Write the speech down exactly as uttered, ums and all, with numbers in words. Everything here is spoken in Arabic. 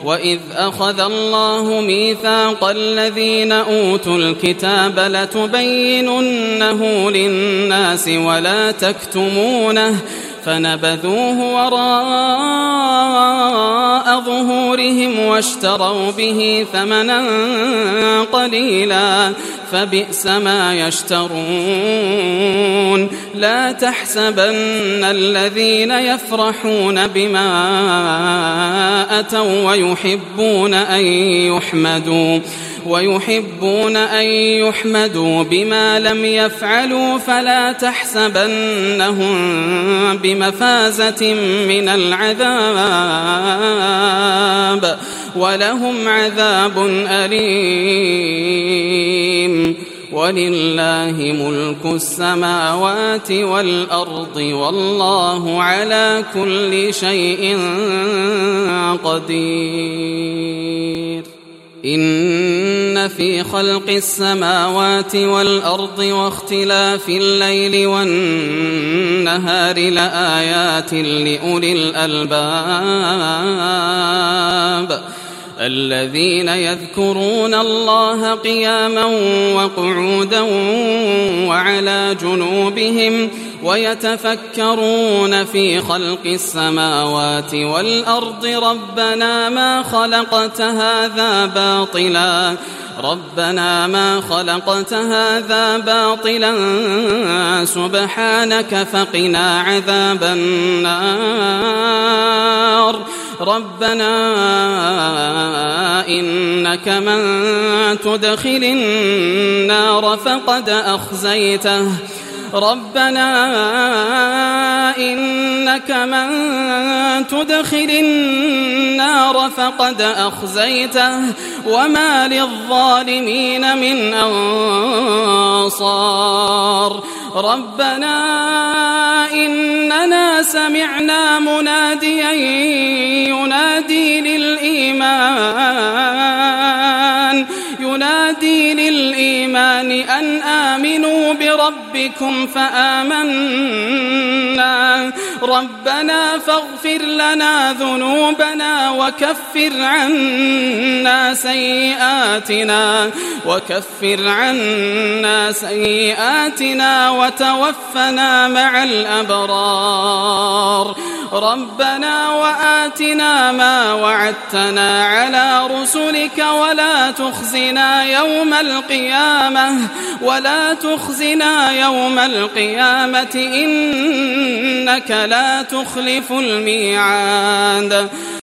وإذ أخذ الله ميثاق الذين أوتوا الكتاب لتبيننه للناس ولا تكتمونه فنبذوه وراء ظهورهم واشتروا به ثمنا قليلا فبئس ما يشترون. لا تحسبن الذين يفرحون بما أتوا ويحبون أن يحمدوا ويحبون أن يحمدوا بما لم يفعلوا فلا تحسبنهم بمفازة من العذاب ولهم عذاب أليم. ولله ملك السماوات والأرض والله على كل شيء قدير. إن في خلق السماوات والأرض واختلاف الليل والنهار لآيات لأولي الألباب الذين يذكرون الله قياما وقعودا وعلى جنوبهم ويتفكرون في خلق السماوات والأرض ربنا ما خلقت هذا باطلا ربنا ما خلقت هذا باطلا سبحانك فقنا عذاب النار. ربنا إنك من تدخل النار فقد أخزيته ربنا إنك من تدخل النار فقد أخزيته وما للظالمين من أنصار. ربنا إننا سمعنا مناديا ينادي للإيمان ينادي للإيمان أن آمنوا بربكم فآمنا ربنا فاغفر لنا ذنوبنا وكفر عنا سيئاتنا وكفر عنا سيئاتنا وتوفنا مع الأبرار. ربنا وآتنا ما وعدتنا على رسلك ولا تخزنا يوم القيامة ولا تخزنا يوم القيامة إنك لا تخلف الميعاد.